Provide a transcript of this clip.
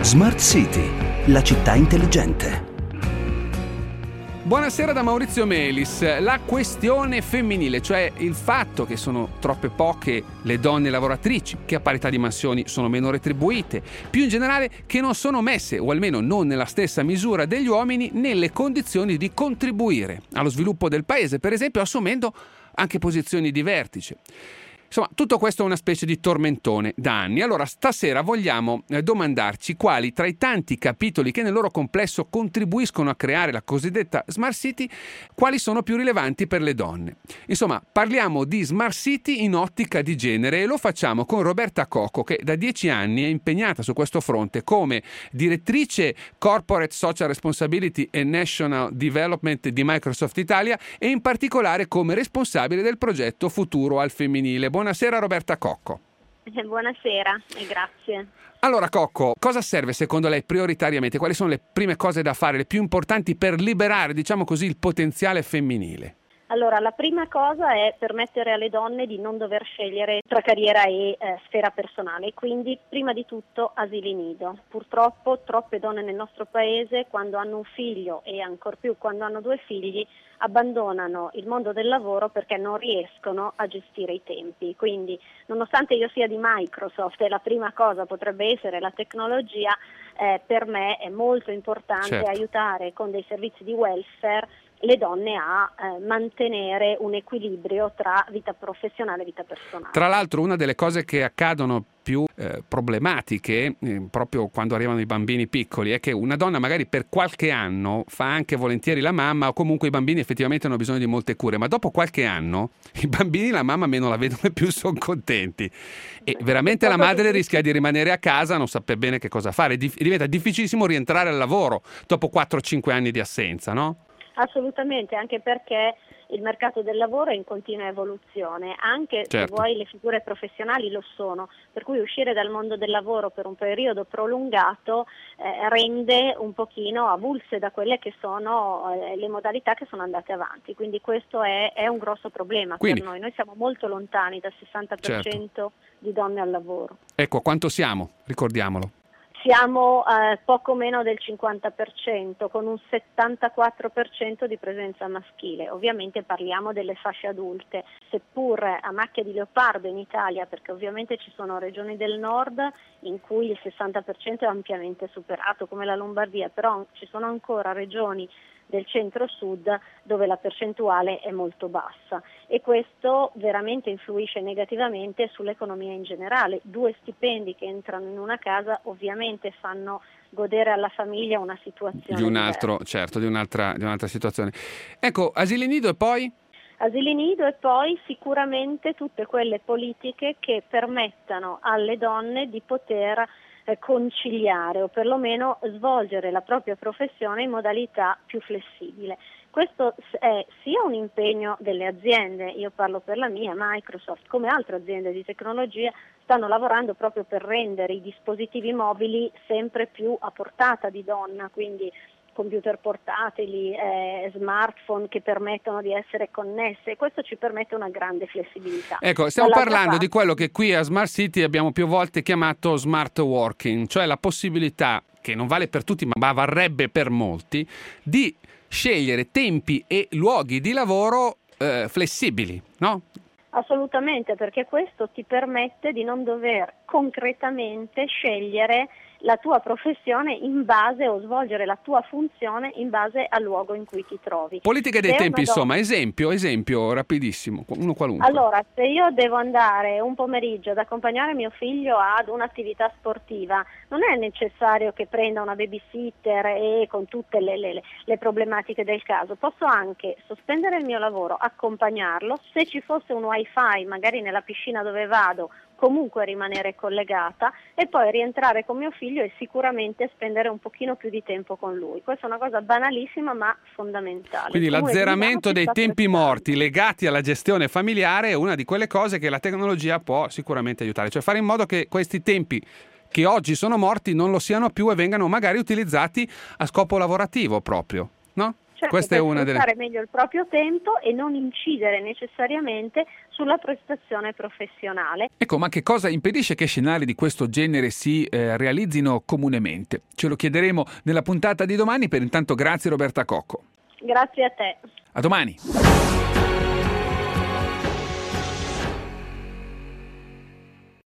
Smart City, la città intelligente. Buonasera da Maurizio Melis. La questione femminile, cioè il fatto che sono troppe poche le donne lavoratrici, che a parità di mansioni sono meno retribuite, più in generale che non sono messe, o almeno non nella stessa misura degli uomini, nelle condizioni di contribuire allo sviluppo del paese, per esempio assumendo anche posizioni di vertice. Insomma, tutto questo è una specie di tormentone da anni. Allora, stasera vogliamo domandarci quali tra i tanti capitoli che nel loro complesso contribuiscono a creare la cosiddetta Smart City, quali sono più rilevanti per le donne. Insomma, parliamo di Smart City in ottica di genere e lo facciamo con Roberta Cocco, che da 10 anni è impegnata su questo fronte come direttrice Corporate Social Responsibility e National Development di Microsoft Italia e in particolare come responsabile del progetto Futuro al Femminile. Buonasera Roberta Cocco. Buonasera e grazie. Allora Cocco, cosa serve secondo lei prioritariamente? Quali sono le prime cose da fare, le più importanti per liberare, diciamo così, il potenziale femminile? Allora, la prima cosa è permettere alle donne di non dover scegliere tra carriera e sfera personale, quindi prima di tutto asili nido. Purtroppo troppe donne nel nostro paese, quando hanno un figlio e ancor più quando hanno 2 figli, abbandonano il mondo del lavoro perché non riescono a gestire i tempi. Quindi, nonostante io sia di Microsoft e la prima cosa potrebbe essere la tecnologia, per me è molto importante aiutare con dei servizi di welfare le donne a mantenere un equilibrio tra vita professionale e vita personale. Tra l'altro una delle cose che accadono più problematiche proprio quando arrivano i bambini piccoli è che una donna magari per qualche anno fa anche volentieri la mamma, o comunque i bambini effettivamente hanno bisogno di molte cure, ma dopo qualche anno i bambini la mamma meno la vedono e più sono contenti e veramente la madre rischia di rimanere a casa, non sapere bene che cosa fare, diventa difficilissimo rientrare al lavoro dopo 4-5 anni di assenza, no? Assolutamente, anche perché il mercato del lavoro è in continua evoluzione, anche se vuoi le figure professionali lo sono, per cui uscire dal mondo del lavoro per un periodo prolungato rende un pochino avulse da quelle che sono le modalità che sono andate avanti, quindi questo è un grosso problema per noi siamo molto lontani dal 60% di donne al lavoro. Ecco, quanto siamo? Ricordiamolo. Siamo poco meno del 50%, con un 74% di presenza maschile. Ovviamente parliamo delle fasce adulte, seppur a macchia di leopardo in Italia, perché ovviamente ci sono regioni del nord in cui il 60% è ampiamente superato, come la Lombardia, però ci sono ancora regioni del centro-sud dove la percentuale è molto bassa e questo veramente influisce negativamente sull'economia in generale. 2 stipendi che entrano in una casa ovviamente fanno godere alla famiglia una situazione di un'altra situazione. Ecco, asili nido e poi? Asili nido e poi sicuramente tutte quelle politiche che permettano alle donne di poter conciliare o perlomeno svolgere la propria professione in modalità più flessibile. Questo è sia un impegno delle aziende, io parlo per la mia, Microsoft, come altre aziende di tecnologia stanno lavorando proprio per rendere i dispositivi mobili sempre più a portata di donna, quindi computer portatili, smartphone che permettono di essere connesse e questo ci permette una grande flessibilità. Ecco, stiamo parlando di quello che qui a Smart City abbiamo più volte chiamato smart working, cioè la possibilità, che non vale per tutti ma varrebbe per molti, di scegliere tempi e luoghi di lavoro flessibili, no? Assolutamente, perché questo ti permette di non dover concretamente scegliere la tua professione in base o svolgere la tua funzione in base al luogo in cui ti trovi. Politiche dei tempi, insomma, esempio rapidissimo, uno qualunque. Allora, se io devo andare un pomeriggio ad accompagnare mio figlio ad un'attività sportiva, non è necessario che prenda una babysitter e con tutte le problematiche del caso. Posso anche sospendere il mio lavoro, accompagnarlo, se ci fosse un wifi magari nella piscina dove vado, comunque rimanere collegata e poi rientrare con mio figlio e sicuramente spendere un pochino più di tempo con lui. Questa è una cosa banalissima ma fondamentale. Quindi l'azzeramento dei tempi morti legati alla gestione familiare è una di quelle cose che la tecnologia può sicuramente aiutare, cioè fare in modo che questi tempi che oggi sono morti non lo siano più e vengano magari utilizzati a scopo lavorativo proprio, no? Certo, Questa è una delle... sfruttare meglio il proprio tempo e non incidere necessariamente sulla prestazione professionale. Ecco, ma che cosa impedisce che scenari di questo genere si realizzino comunemente? Ce lo chiederemo nella puntata di domani. Per intanto grazie Roberta Cocco. Grazie a te. A domani.